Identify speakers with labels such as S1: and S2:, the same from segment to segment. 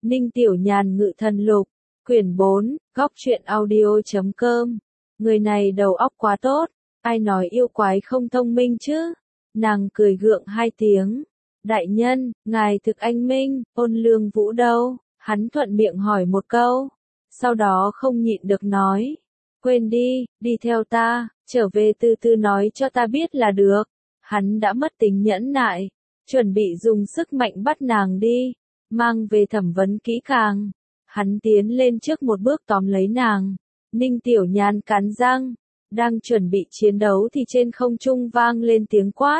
S1: Ninh Tiểu Nhàn Ngự Thần Lục, quyển 4, góc truyện audio.com. Người này đầu óc quá tốt, ai nói yêu quái không thông minh chứ? Nàng cười gượng hai tiếng. Đại nhân, ngài thực anh minh, Ôn Lương Vũ đâu? Hắn thuận miệng hỏi một câu, sau đó không nhịn được nói. Quên đi, đi theo ta, trở về từ từ nói cho ta biết là được. Hắn đã mất tính nhẫn nại, chuẩn bị dùng sức mạnh bắt nàng đi, mang về thẩm vấn kỹ càng. Hắn tiến lên trước một bước tóm lấy nàng. Ninh Tiểu Nhàn cắn răng, đang chuẩn bị chiến đấu thì trên không trung vang lên tiếng quát.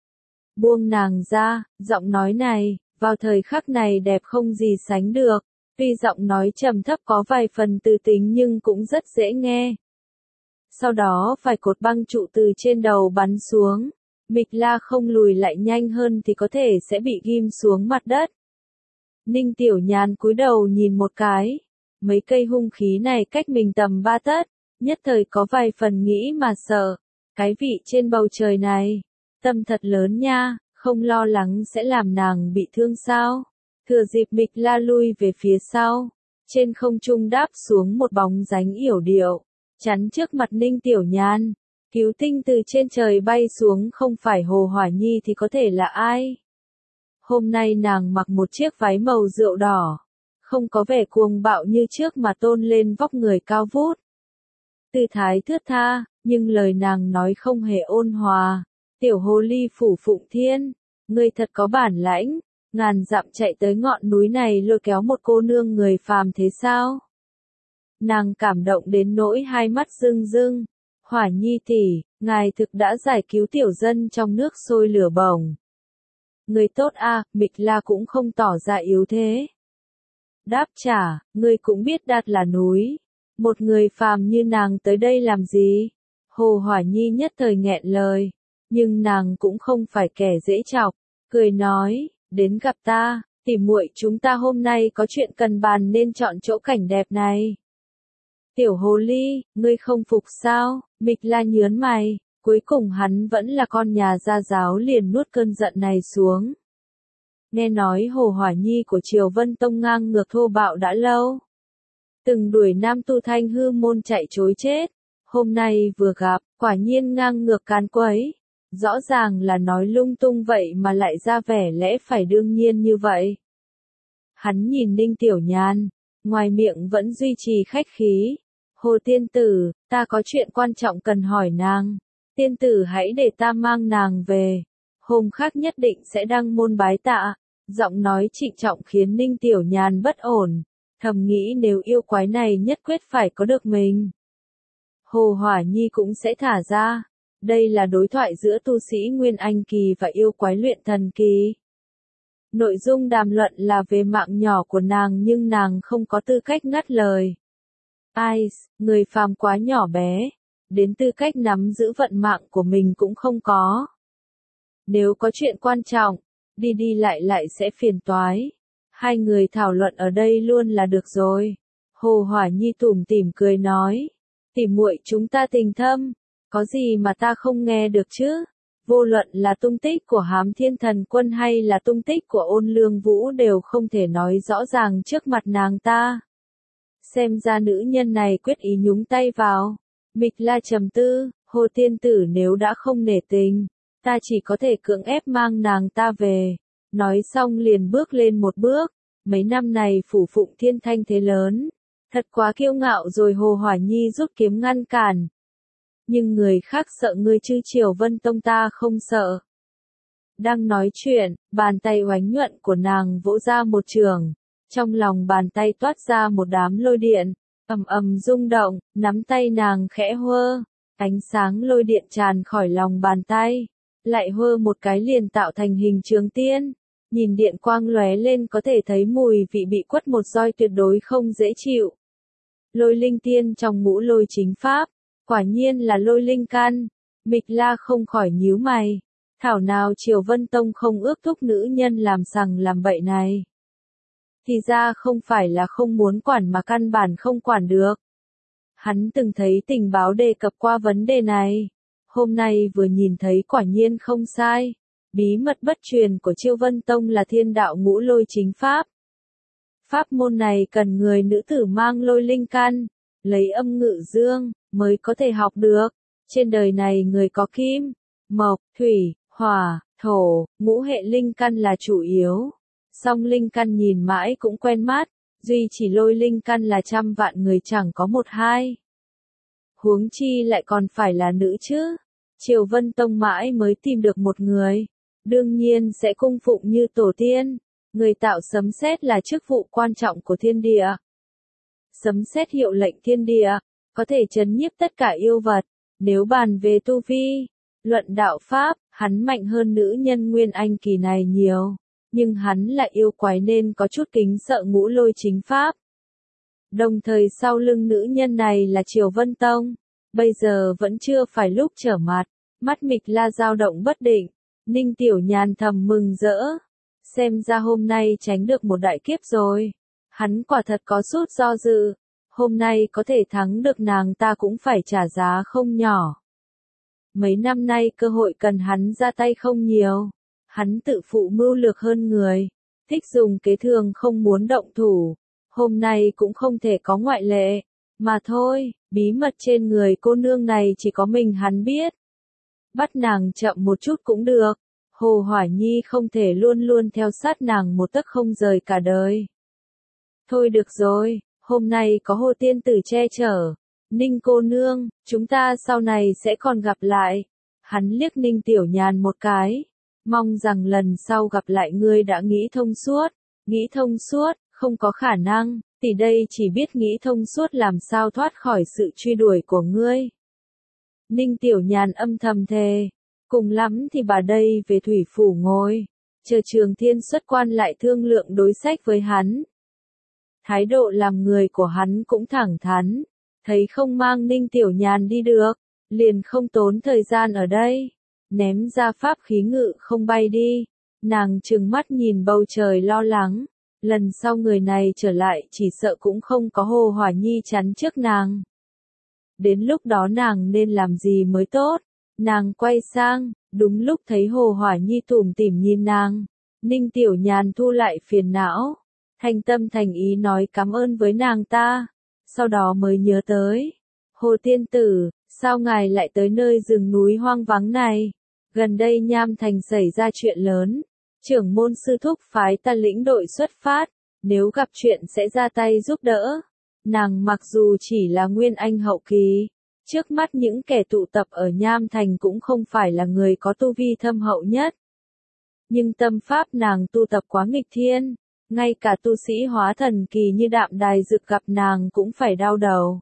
S1: Buông nàng ra, giọng nói này, vào thời khắc này đẹp không gì sánh được. Tuy giọng nói trầm thấp có vài phần từ tính nhưng cũng rất dễ nghe. Sau đó vài cột băng trụ từ trên đầu bắn xuống. Mịch La không lùi lại nhanh hơn thì có thể sẽ bị ghim xuống mặt đất. Ninh Tiểu Nhàn cúi đầu nhìn một cái. Mấy cây hung khí này cách mình tầm 3 tấc, nhất thời có vài phần nghĩ mà sợ. Cái vị trên bầu trời này, tâm thật lớn nha, không lo lắng sẽ làm nàng bị thương sao? Thừa dịp Mịch La lui về phía sau, trên không trung đáp xuống một bóng dáng yểu điệu, chắn trước mặt Ninh Tiểu Nhàn. Cứu tinh từ trên trời bay xuống không phải Hồ Hỏa Nhi thì có thể là ai? Hôm nay nàng mặc một chiếc váy màu rượu đỏ, không có vẻ cuồng bạo như trước mà tôn lên vóc người cao vút. Tư thái thướt tha, nhưng lời nàng nói không hề ôn hòa. Tiểu hồ ly Phủ Phụng Thiên, ngươi thật có bản lãnh, ngàn dặm chạy tới ngọn núi này lôi kéo một cô nương người phàm thế sao? Nàng cảm động đến nỗi hai mắt rưng rưng. Hỏa Nhi tỷ, ngài thực đã giải cứu tiểu dân trong nước sôi lửa bỏng. Người tốt a, Mịch La cũng không tỏ ra yếu thế. Đáp trả, ngươi cũng biết Đạt là núi. Một người phàm như nàng tới đây làm gì? Hồ Hỏa Nhi nhất thời nghẹn lời. Nhưng nàng cũng không phải kẻ dễ chọc. Cười nói, đến gặp ta, tỉ muội chúng ta hôm nay có chuyện cần bàn nên chọn chỗ cảnh đẹp này. Tiểu hồ ly, ngươi không phục sao? Mịch La nhớn mày, cuối cùng hắn vẫn là con nhà gia giáo liền nuốt cơn giận này xuống. Nghe nói Hồ Hỏa Nhi của Triều Vân Tông ngang ngược thô bạo đã lâu. Từng đuổi nam tu Thanh Hư môn chạy trối chết. Hôm nay vừa gặp, quả nhiên ngang ngược càn quấy. Rõ ràng là nói lung tung vậy mà lại ra vẻ lẽ phải đương nhiên như vậy. Hắn nhìn Ninh Tiểu Nhàn, ngoài miệng vẫn duy trì khách khí. Hồ tiên tử, ta có chuyện quan trọng cần hỏi nàng. Tiên tử hãy để ta mang nàng về. Hôm khác nhất định sẽ đăng môn bái tạ. Giọng nói trịnh trọng khiến Ninh Tiểu Nhàn bất ổn. Thầm nghĩ nếu yêu quái này nhất quyết phải có được mình, Hồ Hỏa Nhi cũng sẽ thả ra. Đây là đối thoại giữa tu sĩ Nguyên Anh Kỳ và yêu quái luyện thần kỳ. Nội dung đàm luận là về mạng nhỏ của nàng nhưng nàng không có tư cách ngắt lời. Ai, người phàm quá nhỏ bé, đến tư cách nắm giữ vận mạng của mình cũng không có. Nếu có chuyện quan trọng, đi đi lại lại sẽ phiền toái. Hai người thảo luận ở đây luôn là được rồi. Hồ Hỏa Nhi tủm tỉm cười nói, tỉ muội chúng ta tình thâm, có gì mà ta không nghe được chứ? Vô luận là tung tích của Hám Thiên Thần Quân hay là tung tích của Ôn Lương Vũ đều không thể nói rõ ràng trước mặt nàng ta. Xem ra nữ nhân này quyết ý nhúng tay vào. Mịch La trầm tư, Hồ tiên tử nếu đã không nể tình, ta chỉ có thể cưỡng ép mang nàng ta về. Nói xong liền bước lên một bước. Mấy năm này Phủ Phụng Thiên thanh thế lớn, thật quá kiêu ngạo rồi. Hồ Hỏa Nhi rút kiếm ngăn cản. Nhưng người khác sợ ngươi chứ Triều Vân Tông ta không sợ. Đang nói chuyện, bàn tay oánh nhuận của nàng vỗ ra một trường. Trong lòng bàn tay toát ra một đám lôi điện, ầm ầm rung động, nắm tay nàng khẽ huơ. Ánh sáng lôi điện tràn khỏi lòng bàn tay, lại huơ một cái liền tạo thành hình trường tiên. Nhìn điện quang lóe lên có thể thấy mùi vị bị quất một roi tuyệt đối không dễ chịu. Lôi linh tiên trong ngũ lôi chính pháp, quả nhiên là lôi linh căn. Mịch La không khỏi nhíu mày. Thảo nào Triều Vân Tông không ước thúc nữ nhân làm sằng làm bậy này. Thì ra không phải là không muốn quản mà căn bản không quản được. Hắn từng thấy tình báo đề cập qua vấn đề này. Hôm nay vừa nhìn thấy quả nhiên không sai. Bí mật bất truyền của Triều Vân Tông là thiên đạo ngũ lôi chính pháp. Pháp môn này cần người nữ tử mang lôi linh căn, lấy âm ngự dương, mới có thể học được. Trên đời này người có kim, mộc, thủy, hỏa, thổ, ngũ hệ linh căn là chủ yếu. Song linh căn nhìn mãi cũng quen mắt, duy chỉ lôi linh căn là trăm vạn người chẳng có một hai. Huống chi lại còn phải là nữ chứ. Triều Vân Tông mãi mới tìm được một người, đương nhiên sẽ cung phụng như tổ tiên. Người tạo sấm sét là chức vụ quan trọng của thiên địa. Sấm sét hiệu lệnh thiên địa, có thể trấn nhiếp tất cả yêu vật. Nếu bàn về tu vi, luận đạo pháp, hắn mạnh hơn nữ nhân Nguyên Anh kỳ này nhiều. Nhưng hắn là yêu quái nên có chút kính sợ ngũ lôi chính pháp. Đồng thời sau lưng nữ nhân này là Triều Vân Tông. Bây giờ vẫn chưa phải lúc trở mặt. Mắt Mịch La dao động bất định. Ninh Tiểu Nhàn thầm mừng rỡ. Xem ra hôm nay tránh được một đại kiếp rồi. Hắn quả thật có chút do dự. Hôm nay có thể thắng được nàng ta cũng phải trả giá không nhỏ. Mấy năm nay cơ hội cần hắn ra tay không nhiều. Hắn tự phụ mưu lược hơn người. Thích dùng kế thường không muốn động thủ. Hôm nay cũng không thể có ngoại lệ. Mà thôi, bí mật trên người cô nương này chỉ có mình hắn biết. Bắt nàng chậm một chút cũng được. Hồ Hỏa Nhi không thể luôn luôn theo sát nàng một tấc không rời cả đời. Thôi được rồi, hôm nay có Hồ Tiên Tử che chở. Ninh cô nương, chúng ta sau này sẽ còn gặp lại. Hắn liếc Ninh Tiểu Nhàn một cái. Mong rằng lần sau gặp lại ngươi đã nghĩ thông suốt. Nghĩ thông suốt, không có khả năng, tỷ đây chỉ biết nghĩ thông suốt làm sao thoát khỏi sự truy đuổi của ngươi. Ninh Tiểu Nhàn âm thầm thề. Cùng lắm thì bà đây về thủy phủ ngồi. Chờ Trường Thiên xuất quan lại thương lượng đối sách với hắn. Thái độ làm người của hắn cũng thẳng thắn. Thấy không mang Ninh Tiểu Nhàn đi được. Liền không tốn thời gian ở đây. Ném ra pháp khí ngự không bay đi. Nàng trừng mắt nhìn bầu trời lo lắng. Lần sau người này trở lại chỉ sợ cũng không có Hồ Hỏa Nhi chắn trước nàng. Đến lúc đó nàng nên làm gì mới tốt? Nàng quay sang, đúng lúc thấy Hồ Hỏa Nhi tủm tỉm nhìn nàng. Ninh Tiểu Nhàn thu lại phiền não. Thành tâm thành ý nói cảm ơn với nàng ta. Sau đó mới nhớ tới. Hồ Tiên Tử, sao ngài lại tới nơi rừng núi hoang vắng này? Gần đây Nham Thành xảy ra chuyện lớn. Trưởng môn sư thúc phái ta lĩnh đội xuất phát. Nếu gặp chuyện sẽ ra tay giúp đỡ. Nàng mặc dù chỉ là Nguyên Anh hậu kỳ. Trước mắt những kẻ tụ tập ở Nham Thành cũng không phải là người có tu vi thâm hậu nhất. Nhưng tâm pháp nàng tu tập quá nghịch thiên. Ngay cả tu sĩ hóa thần kỳ như Đạm Đài Dực gặp nàng cũng phải đau đầu.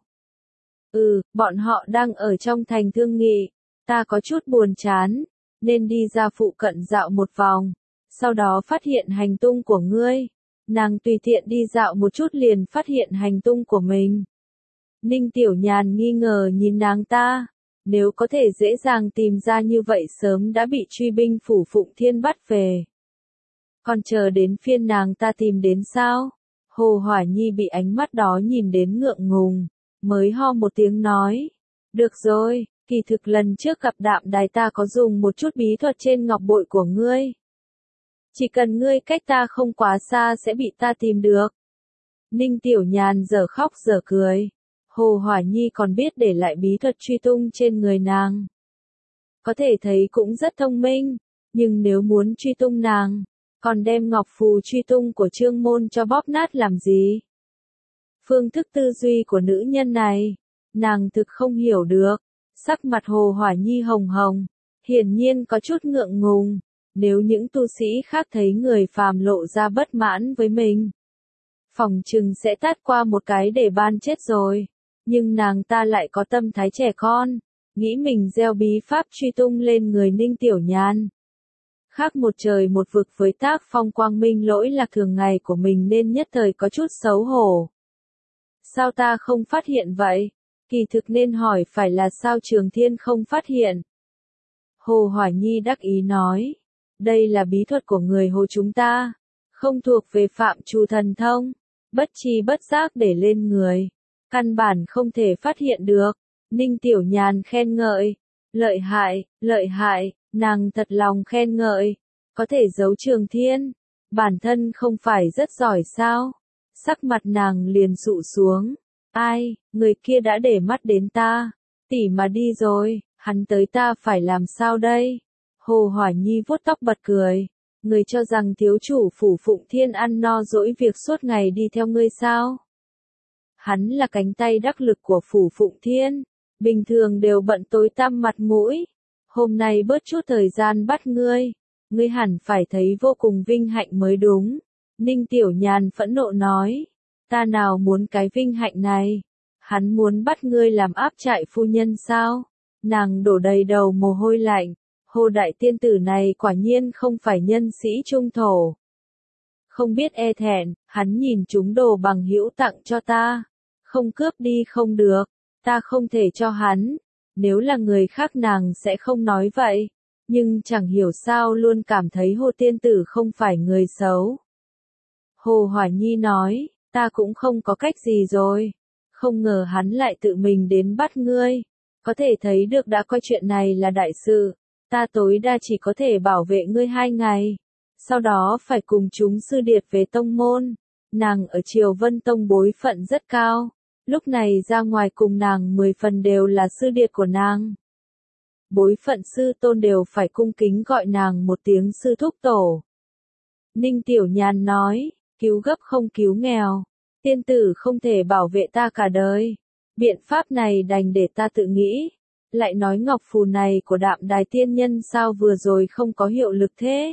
S1: Bọn họ đang ở trong thành thương nghị. Ta có chút buồn chán. Nên đi ra phụ cận dạo một vòng. Sau đó phát hiện hành tung của ngươi. Nàng tùy tiện đi dạo một chút liền phát hiện hành tung của mình. Ninh Tiểu Nhàn nghi ngờ nhìn nàng ta. Nếu có thể dễ dàng tìm ra như vậy sớm đã bị truy binh phủ Phụng Thiên bắt về. Còn chờ đến phiên nàng ta tìm đến sao? Hồ Hỏa Nhi bị ánh mắt đó nhìn đến ngượng ngùng. Mới ho một tiếng nói. Được rồi, kỳ thực lần trước gặp Đạm Đài ta có dùng một chút bí thuật trên ngọc bội của ngươi. Chỉ cần ngươi cách ta không quá xa sẽ bị ta tìm được. Ninh Tiểu Nhàn giờ khóc giờ cười. Hồ Hỏa Nhi còn biết để lại bí thuật truy tung trên người nàng. Có thể thấy cũng rất thông minh. Nhưng nếu muốn truy tung nàng, còn đem ngọc phù truy tung của Trương Môn cho bóp nát làm gì? Phương thức tư duy của nữ nhân này, nàng thực không hiểu được. Sắc mặt Hồ Hỏa Nhi hồng hồng, hiển nhiên có chút ngượng ngùng. Nếu những tu sĩ khác thấy người phàm lộ ra bất mãn với mình, phỏng chừng sẽ tát qua một cái để ban chết rồi. Nhưng nàng ta lại có tâm thái trẻ con, nghĩ mình gieo bí pháp truy tung lên người Ninh Tiểu Nhàn. Khác một trời một vực với tác phong quang minh lỗi lạc thường ngày của mình nên nhất thời có chút xấu hổ. Sao ta không phát hiện vậy? Kỳ thực nên hỏi phải là sao Trường Thiên không phát hiện? Hồ Hỏa Nhi đắc ý nói. Đây là bí thuật của người Hồ chúng ta. Không thuộc về phạm trù thần thông. Bất tri bất giác để lên người. Căn bản không thể phát hiện được. Ninh Tiểu Nhàn khen ngợi. Lợi hại, nàng thật lòng khen ngợi. Có thể giấu Trường Thiên. Bản thân không phải rất giỏi sao? Sắc mặt nàng liền dụ xuống. Ai, người kia đã để mắt đến ta. Tỷ mà đi rồi, hắn tới ta phải làm sao đây? Hồ Hỏa Nhi vuốt tóc bật cười. Người cho rằng thiếu chủ phủ Phụng Thiên ăn no dỗi việc suốt ngày đi theo ngươi sao? Hắn là cánh tay đắc lực của phủ Phụng Thiên, bình thường đều bận tối tăm mặt mũi. Hôm nay bớt chút thời gian bắt ngươi hẳn phải thấy vô cùng vinh hạnh mới đúng. Ninh Tiểu Nhàn phẫn nộ nói, ta nào muốn cái vinh hạnh này, hắn muốn bắt ngươi làm áp trại phu nhân sao? Nàng đổ đầy đầu mồ hôi lạnh, Hồ đại tiên tử này quả nhiên không phải nhân sĩ trung thổ. Không biết e thẹn, hắn nhìn chúng đồ bằng hữu tặng cho ta, không cướp đi không được, ta không thể cho hắn, nếu là người khác nàng sẽ không nói vậy, nhưng chẳng hiểu sao luôn cảm thấy Hồ tiên tử không phải người xấu. Hồ Hỏa Nhi nói, ta cũng không có cách gì rồi, không ngờ hắn lại tự mình đến bắt ngươi, có thể thấy được đã coi chuyện này là đại sự, ta tối đa chỉ có thể bảo vệ ngươi 2 ngày, sau đó phải cùng chúng sư điệt về tông môn, nàng ở Triều Vân Tông bối phận rất cao, lúc này ra ngoài cùng nàng 10 phần đều là sư điệt của nàng. Bối phận sư tôn đều phải cung kính gọi nàng một tiếng sư thúc tổ. Ninh Tiểu Nhàn nói, cứu gấp không cứu nghèo, tiên tử không thể bảo vệ ta cả đời, biện pháp này đành để ta tự nghĩ. Lại nói ngọc phù này của Đạm Đài tiên nhân sao vừa rồi không có hiệu lực thế?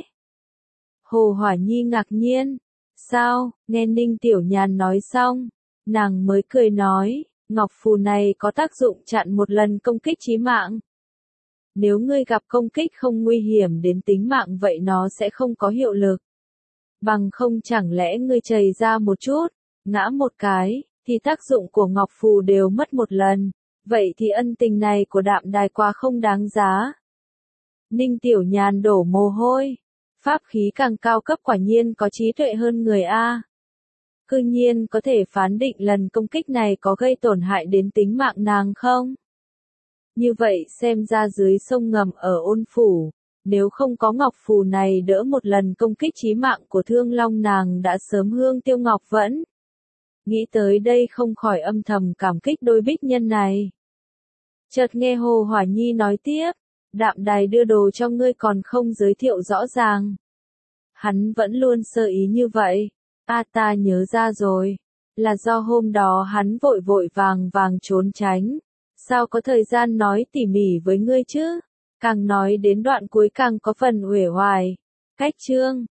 S1: Hồ Hỏa Nhi ngạc nhiên, sao, nghe Ninh Tiểu Nhàn nói xong, nàng mới cười nói, ngọc phù này có tác dụng chặn một lần công kích chí mạng. Nếu ngươi gặp công kích không nguy hiểm đến tính mạng vậy nó sẽ không có hiệu lực. Bằng không chẳng lẽ ngươi chầy ra một chút, ngã một cái, thì tác dụng của ngọc phù đều mất một lần. Vậy thì ân tình này của Đạm Đài quá không đáng giá. Ninh Tiểu Nhàn đổ mồ hôi. Pháp khí càng cao cấp quả nhiên có trí tuệ hơn người A. Cư nhiên có thể phán định lần công kích này có gây tổn hại đến tính mạng nàng không? Như vậy xem ra dưới sông ngầm ở Ôn Phủ, nếu không có ngọc phù này đỡ một lần công kích chí mạng của Thương Long nàng đã sớm hương tiêu ngọc vẫn. Nghĩ tới đây không khỏi âm thầm cảm kích đôi bích nhân này. Chợt nghe Hồ Hỏa Nhi nói tiếp, Đạm Đài đưa đồ cho ngươi còn không giới thiệu rõ ràng. Hắn vẫn luôn sơ ý như vậy. Ta nhớ ra rồi. Là do hôm đó hắn vội vội vàng trốn tránh. Sao có thời gian nói tỉ mỉ với ngươi chứ? Càng nói đến đoạn cuối càng có phần uể oải. Cách chương